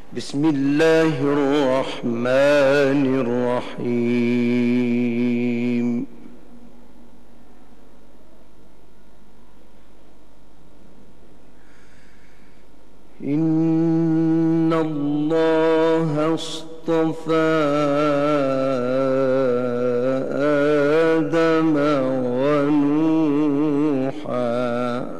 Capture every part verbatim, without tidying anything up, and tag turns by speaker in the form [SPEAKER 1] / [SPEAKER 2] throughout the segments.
[SPEAKER 1] بسم الله الرحمن الرحيم. إن الله اصطفى آدم ونوحا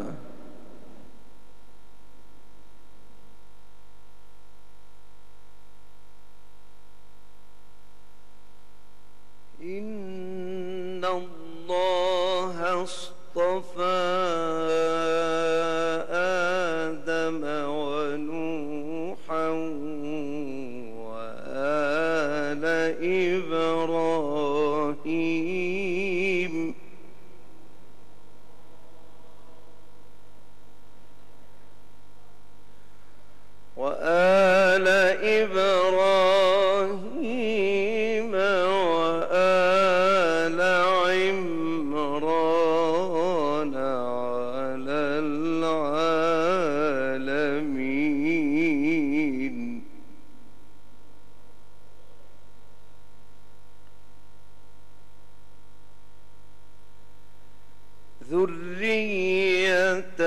[SPEAKER 1] إن الله اصطفى آدم ونوحا وآل إبراهيم وآل إبراهيم وآل عمران على العالمين. ذرية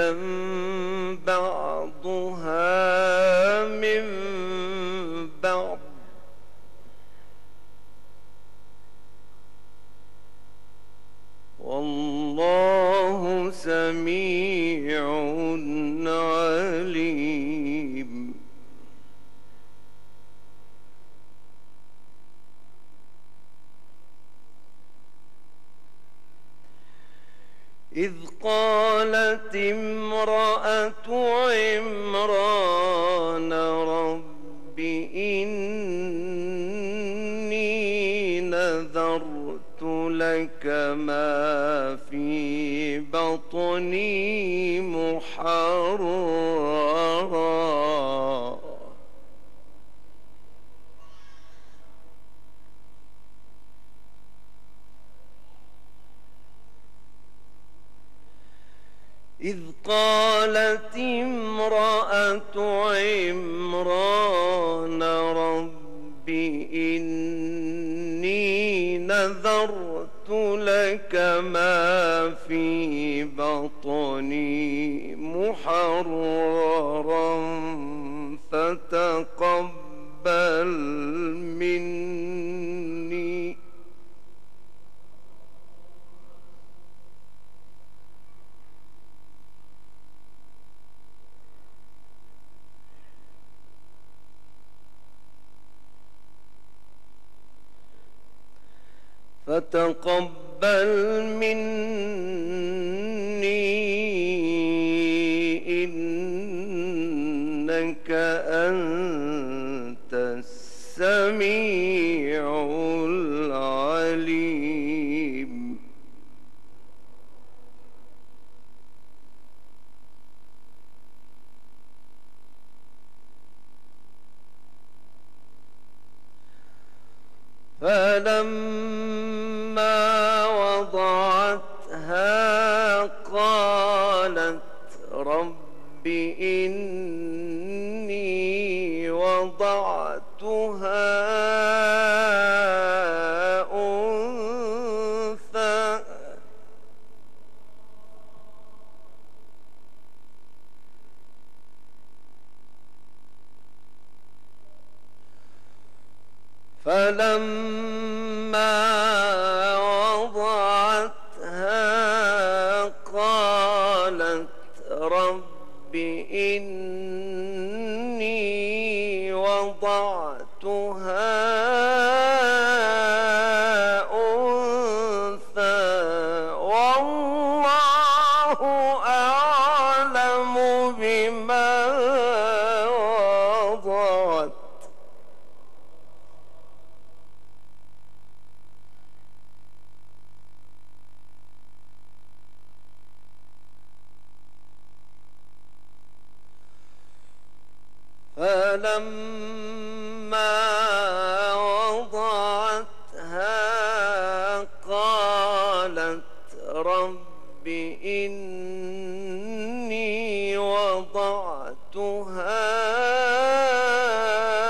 [SPEAKER 1] بعضها من بعض والله سميع عليم. إذ قالت امرأة عمران رب إني نذرت لك ما في بطني محررا إذ قالت امرأة عمران رب إني نذرت لك ما في بطني محررا فتقبل مني فتقبل مني إنك أنت السميع العليم. فلما وضعتها قالت رب إني وضعتها أنثى فلما وضعتها قالت رب إني وضعتها أنثى والله أعلم بما وضعت فلما وضعتها قالت رب إني وضعتها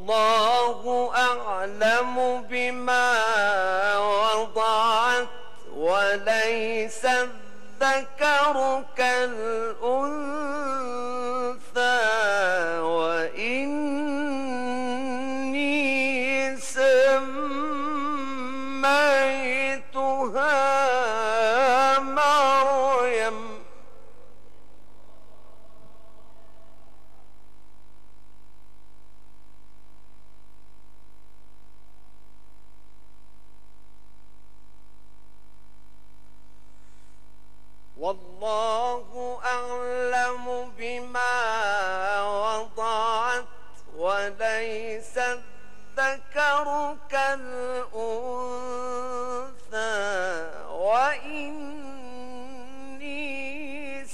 [SPEAKER 1] والله أعلم بما وضعت وليس الذكر كالأنثى وإني سميتها مريم والله أعلم بما وضعت وليس الذكر كالأنثى وإني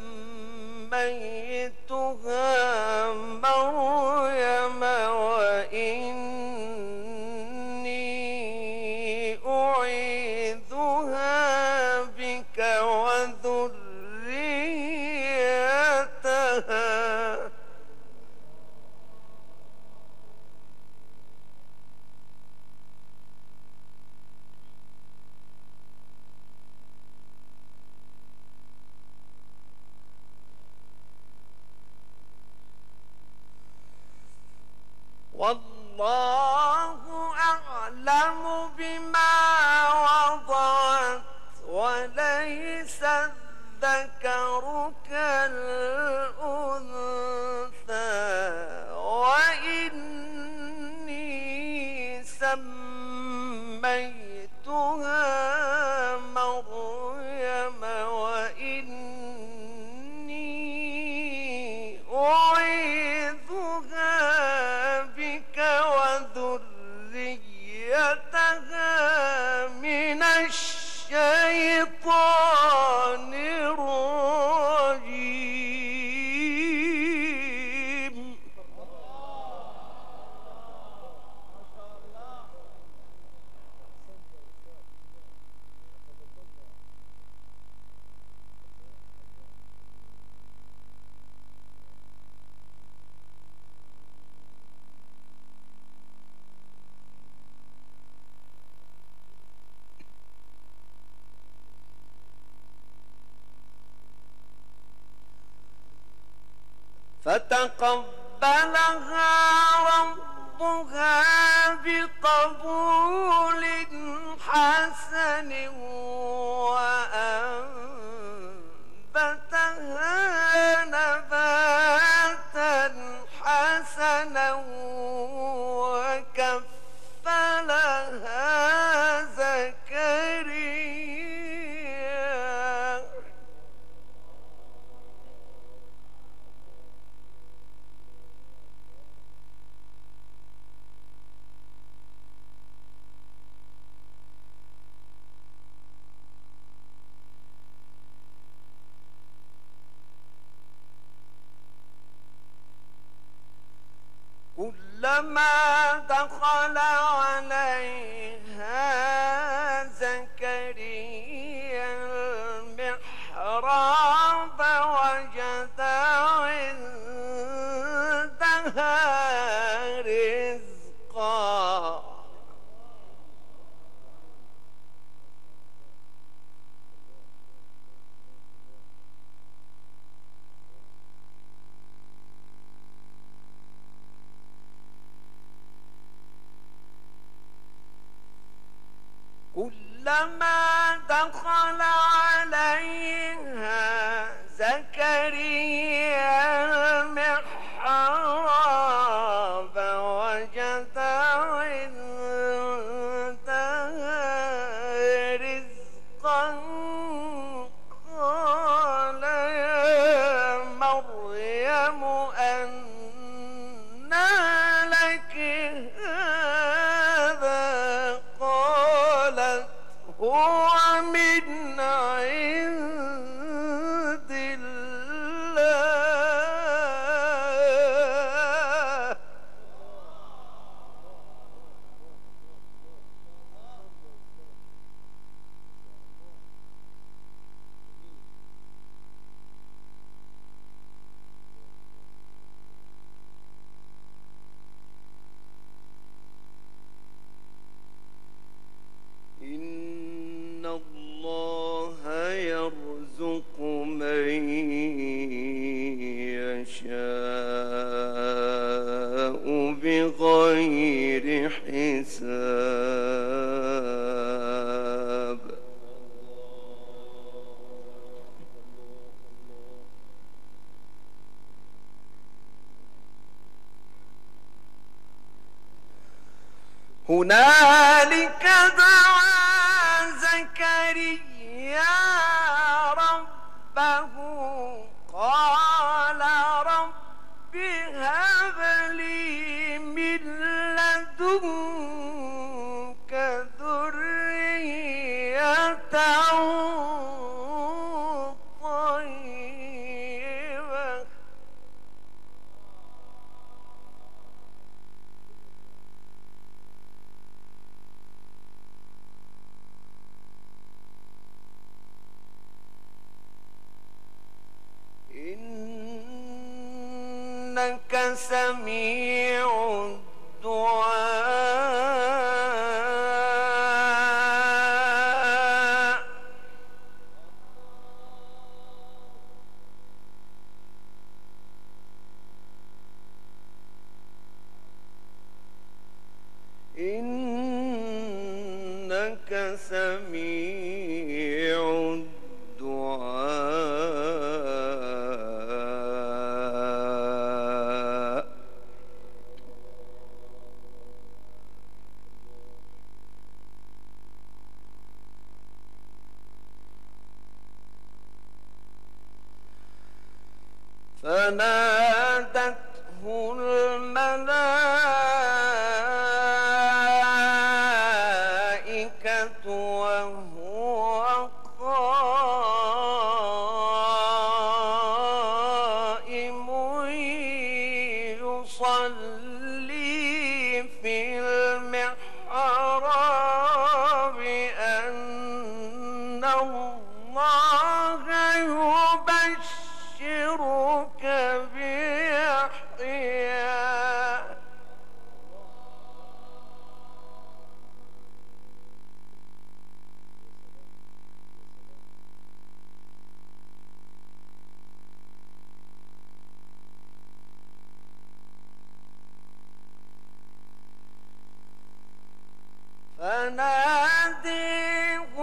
[SPEAKER 1] سميتها مريم وإني أعيذها بك وذريتها والله أعلم بما وضعت وليس الذكر كالأنثى وإني سميتها مريم وإني أعيذها بك وذريتها من الشيطان الرجيم فتقبلها ربها بقبول حسن وأنبتها نباتا حسنا وكفلها زكريا كلما دخل عليها زكريا المحراب وجد عندها رزقا كلما دخل عليها زكريا المحراب وجد عندها رزقا قال يا مريم أنى لك هذا قالت هو من عند الله هنالك دعا زكريا ربه قال رب هب لي من لدنك ذرية طيبة إنك سميع الدعاء إنك سميع الدعاء فنادته الملائكة وهو قائم يصلي في المحراب أن الله يبشرك بيحيى فناديه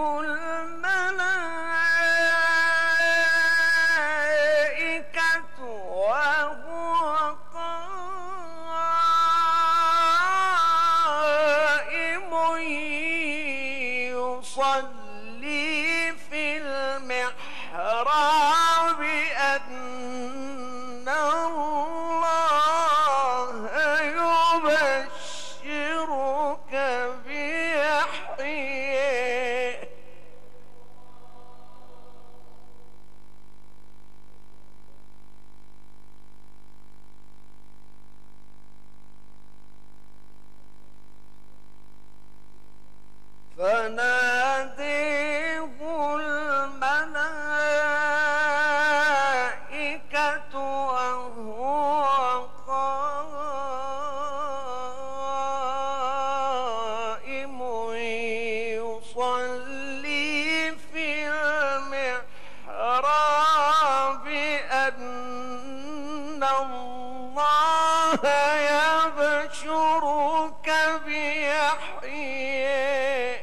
[SPEAKER 1] الملائكة وهو قائم يصلي في المحراب أن الله يبشرك بيحيى فناديه الملائكة وهو قائم يصلي في المحراب أن الله يبشرك بيحيى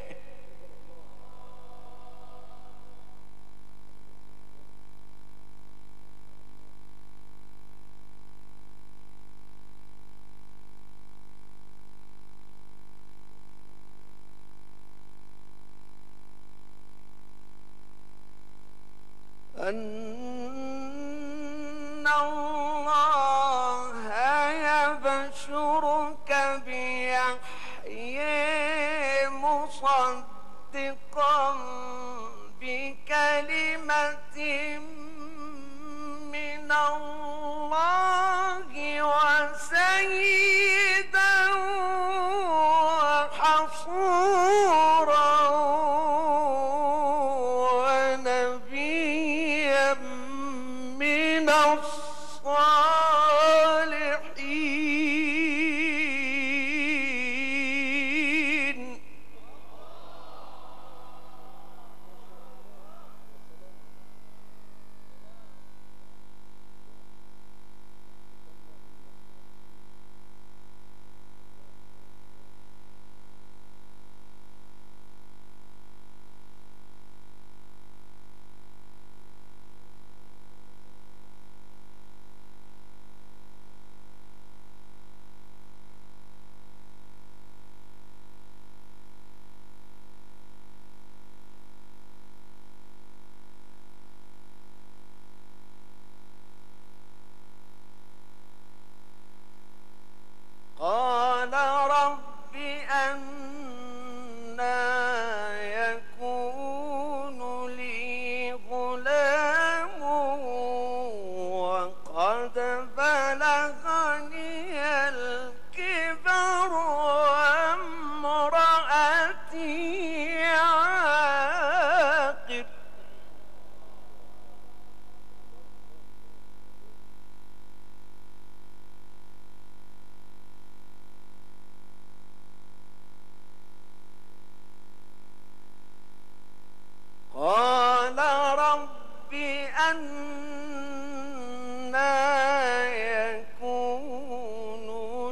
[SPEAKER 1] أن الله يبشرك بيحيى مصدقا بكلمة من الله وسيدا وحصورا ونبيا من الصالحين يكون لي غلام وقد بلغني الكبر وامرأتي عاقر. قال رب أنى يكون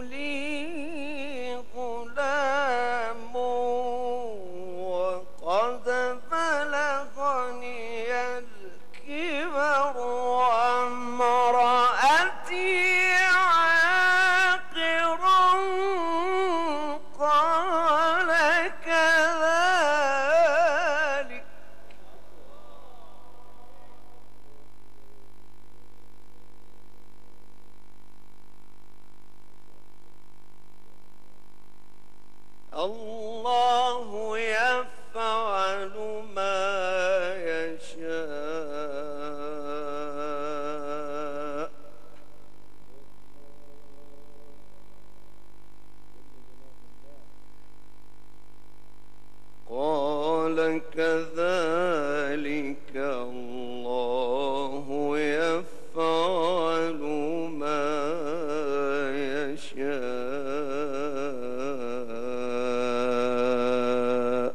[SPEAKER 1] لي غلام وقد بلغني الكبر وامرأتي عاقر. قال كذلك الله يفعل ما يشاء. قال كذلك الله يفعل ما يشاء.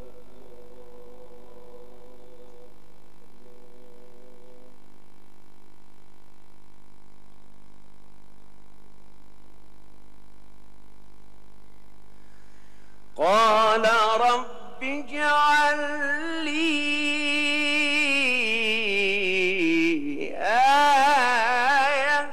[SPEAKER 1] قال رب اجعل لي آية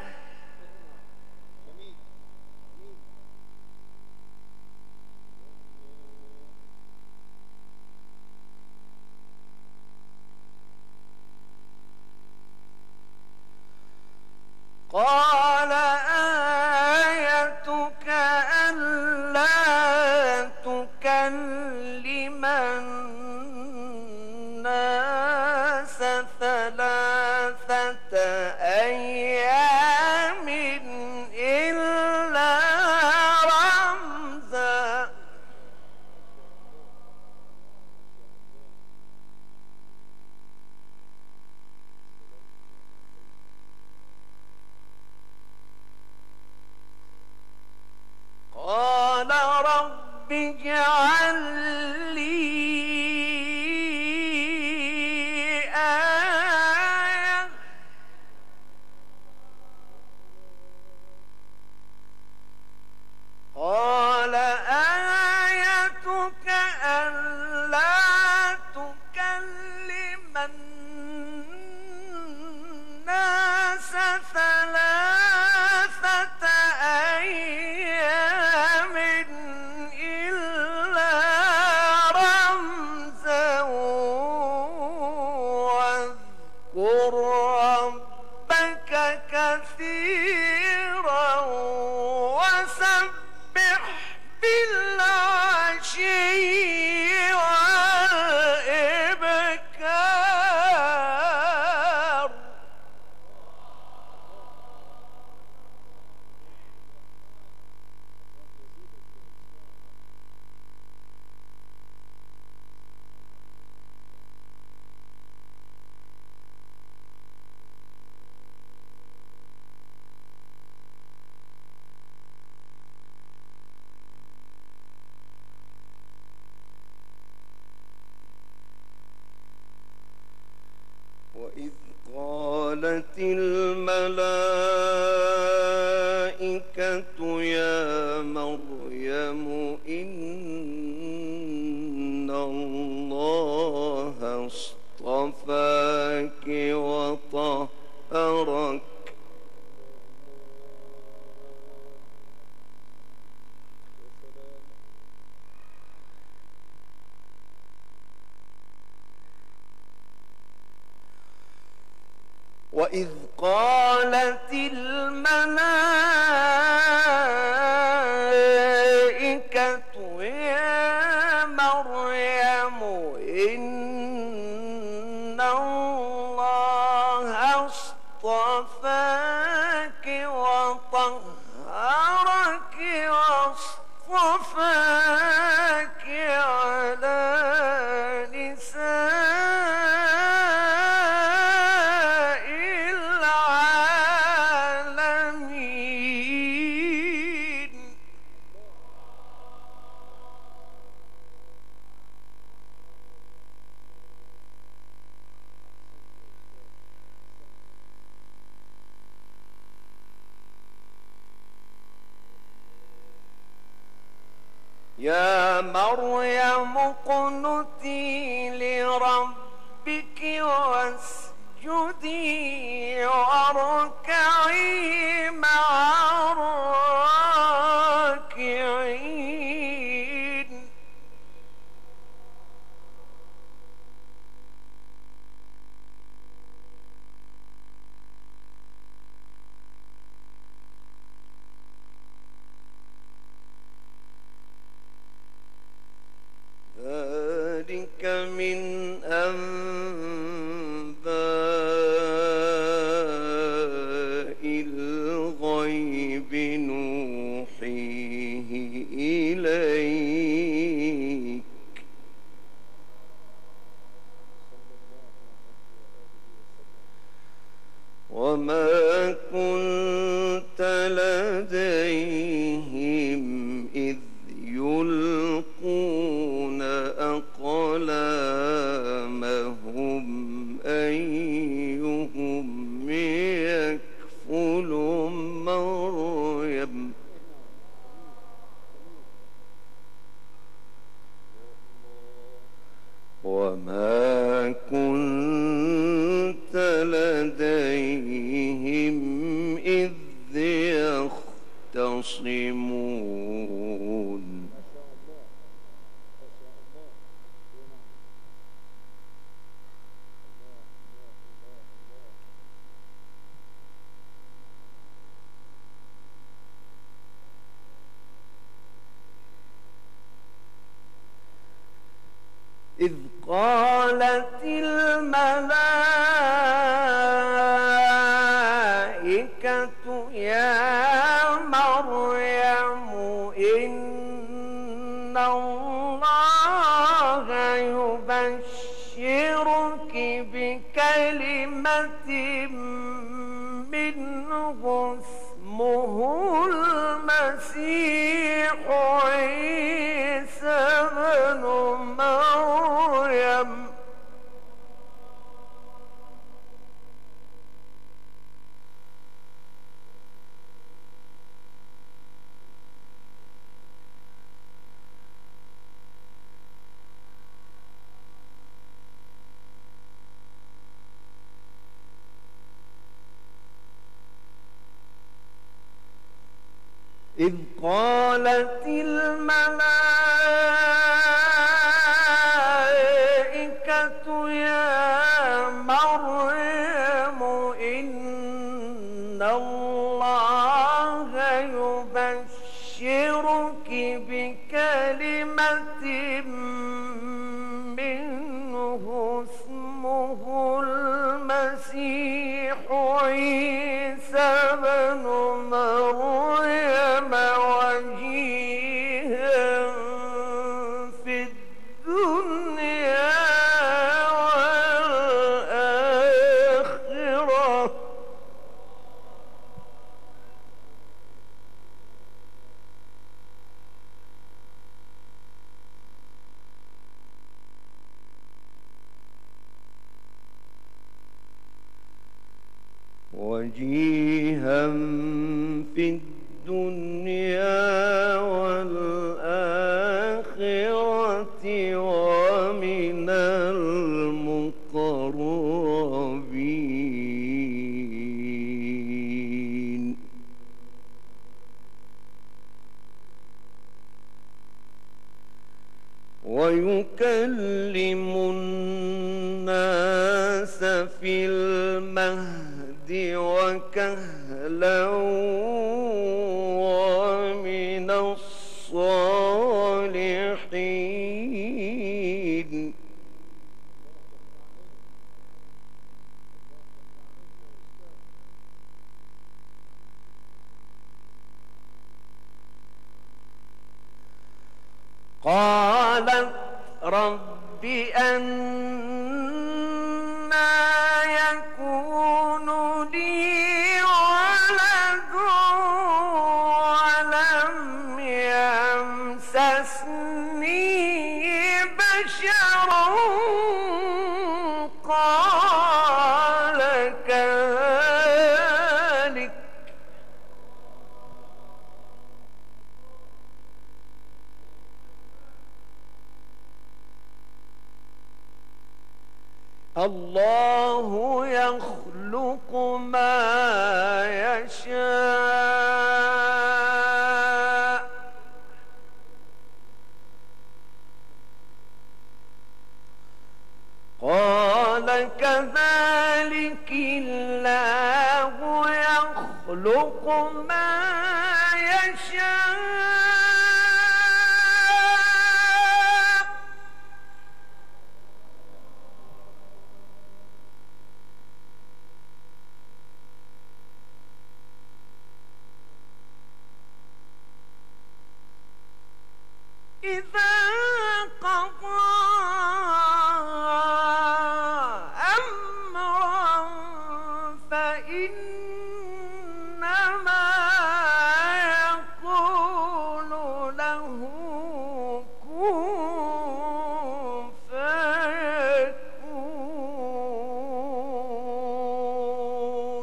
[SPEAKER 1] قال آيتك ألا تكلم الناس ثلاثة أيام إلا رمزا. قال رب اجعل لي آية قال آيتك ألا تكلم الناس ثلاثة أيام إلا رمزا واذكر ربك كثيرا وسبح بالعشي والإبكار. وإذ قالت الملائكة يا مريم إن الله اصطفاك وطهرك وإذ قالت الملائكة يا مريم الله اصطفاك وطهرك واصطفاك على نساء العالمين. يا مريم اقنتي لربك واسجدي واركعي مع الراكعين. ذلك من أنباء الغيب نوحيه إليك وما كنت لديهم إذ يلقون أقلامهم أيهم يكفل مريم وما كنت لديهم إذ يختصمون. إذ قالت الملائكة يا مريم إن الله يبشرك بكلمة منه اسمه المسيح عيسى بن مريم إذ قالت الملائكة يا مريم إن الله يبشرك بكلمة منه اسمه المسيح عيسى بن مريم وجيها في الدنيا والآخرة وجيها في الدنيا والآخرة ومن المقربين. ويكلم الناس في المهد وكهلا ومن الصالحين. قالت رب أنى يكون لي ولد ولم يمسسني بشر قال كذلك الله يخلق ما يشاء قال كذلك الله يخلق ما يشاء إذا قضى أمرا فإنما يقول له كن فيكون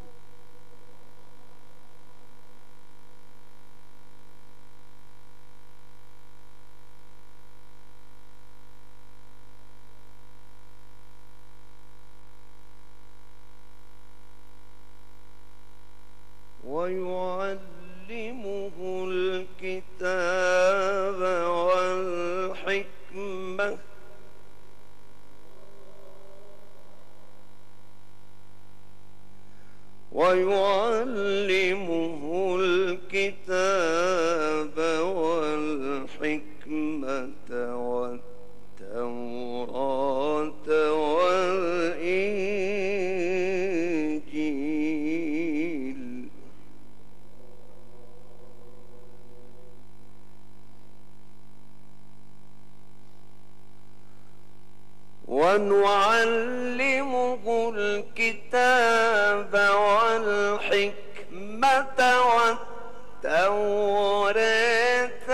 [SPEAKER 1] ويعلمه الكتاب والحكمة ويعلمه الكتاب والحكمة والتوراة والإنجيل ونعلمه الكتاب والحكمة والتوراة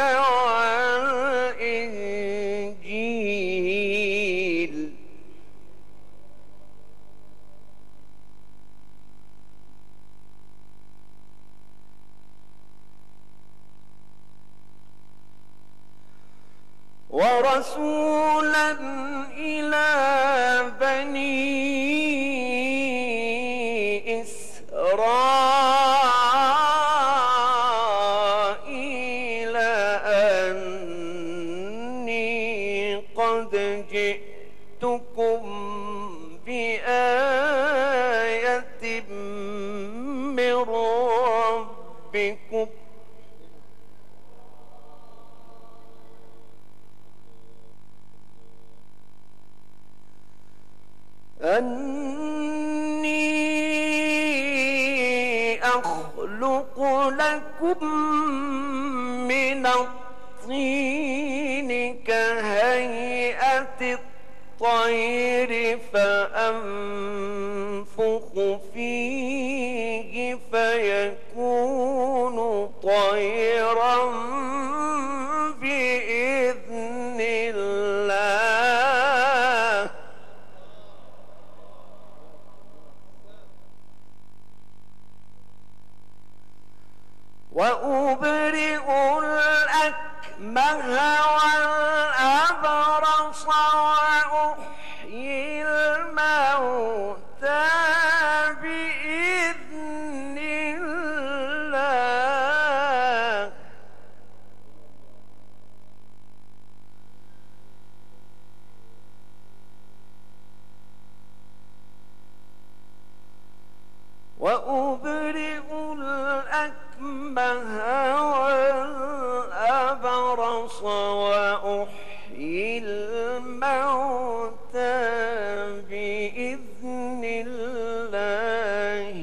[SPEAKER 1] والإنجيل ورسولا إلى بني إسرائيل أني قد جئتكم بآية من ربكم أني أخلق لكم من الطين كهيئة الطير فأنفخ فيه فيكون طيرا بإذن الله وأبرئ الأكمه والأبرص وأحيي الموتى بإذن الله وأبرئ الأكمه والأبرص وأحيي الموتى بإذن الله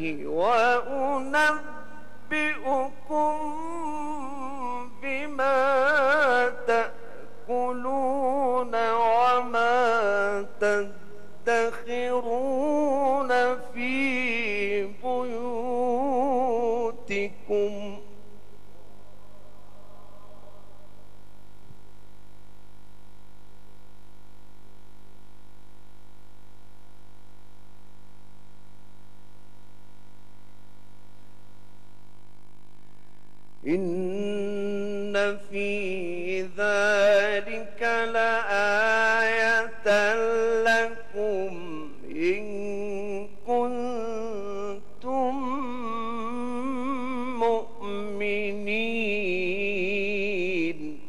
[SPEAKER 1] وأنبئكم بما تأكلون إن في ذلك لآية لكم إن كنتم مؤمنين.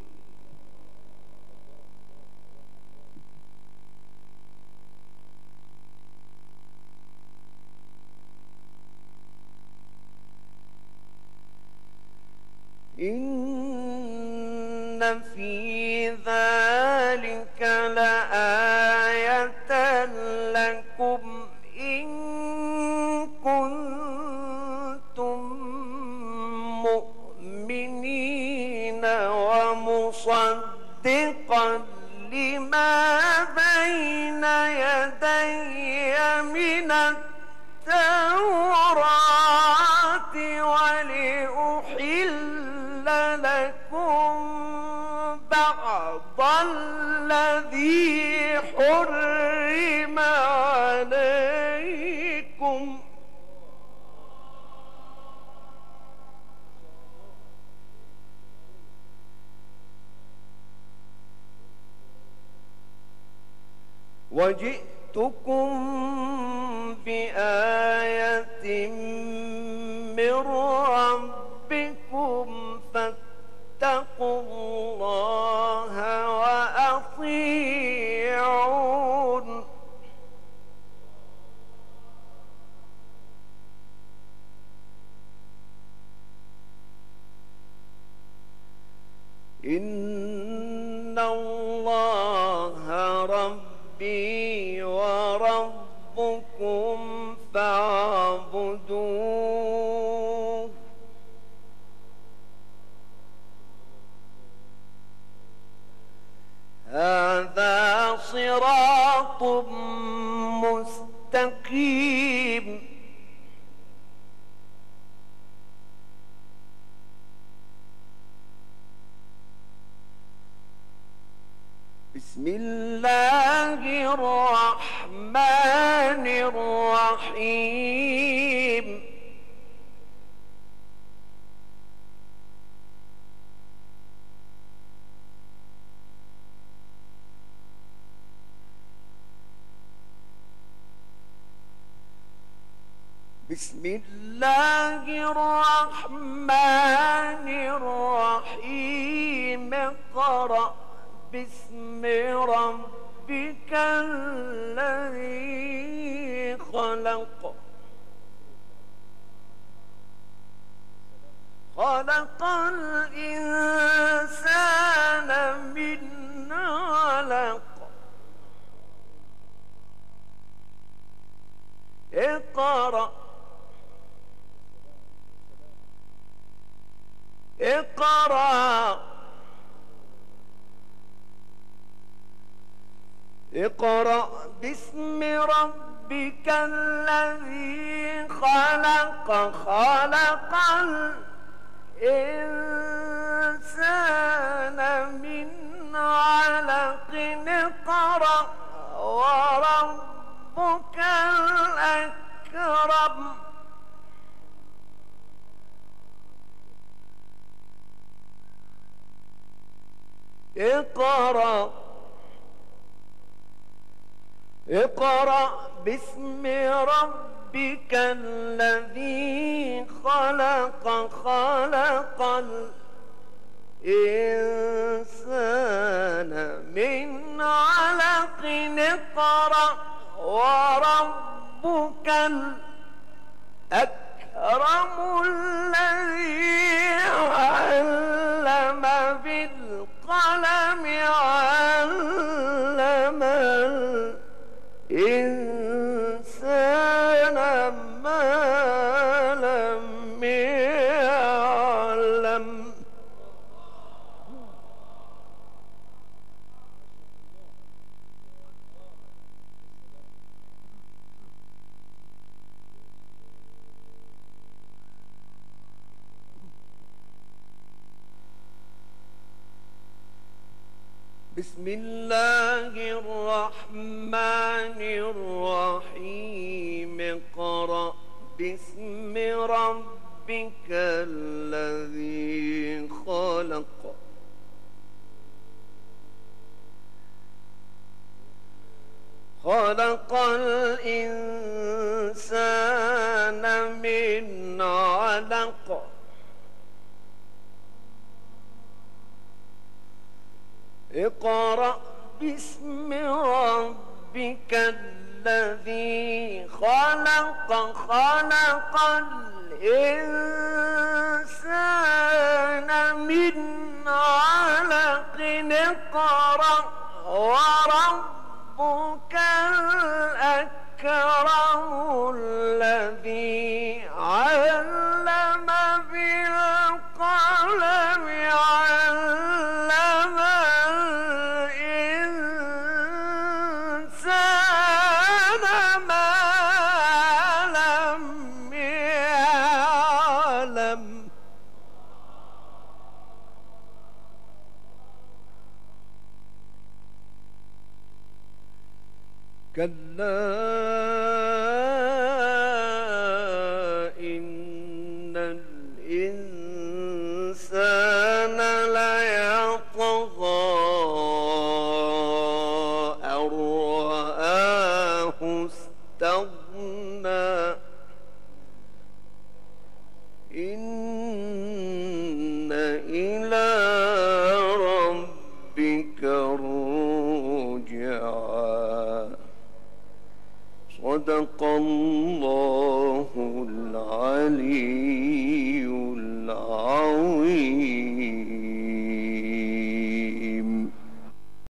[SPEAKER 1] إن في ذلك لآية لكم إن كنتم مؤمنين ومصدقا لما بين يدي من التوراة ولأحل لكم بعض الذي حرم عليكم. وجئتكم بآية من ربكم فاتقوا الله وأطيعون. إن الله ربي وربكم فاعبدوه. هذا صراط مستقيم. بسم الله الرحمن الرحيم. بسم الله الرحمن الرحيم. اقرأ باسم ربك الذي خلق. خلق الإنسان من علق. اقرأ اقرأ اقرأ باسم ربك الذي خلق. خلق الإنسان من علق. اقرأ وربك الأكرم. اقرأ اقرأ باسم ربك الذي خلق. خلق الإنسان من علق. اقرأ وربك الأكرم الذي علم بالقلم. علم الإنسان ما لم يعلم. بسم الله الرحمن الرحيم. اقرأ باسم ربك الذي خلق الإنسان من علق اقرأ باسم ربك الذي خلق خلق الإنسان من علق اقرأ وربك الأكرم الذي علم بالقلم علم الإنسان ما لم يعلم كلا إن الإنسان ليطغى أن رآه استغنى إن إلى ربك الرجعى صدق الله العلي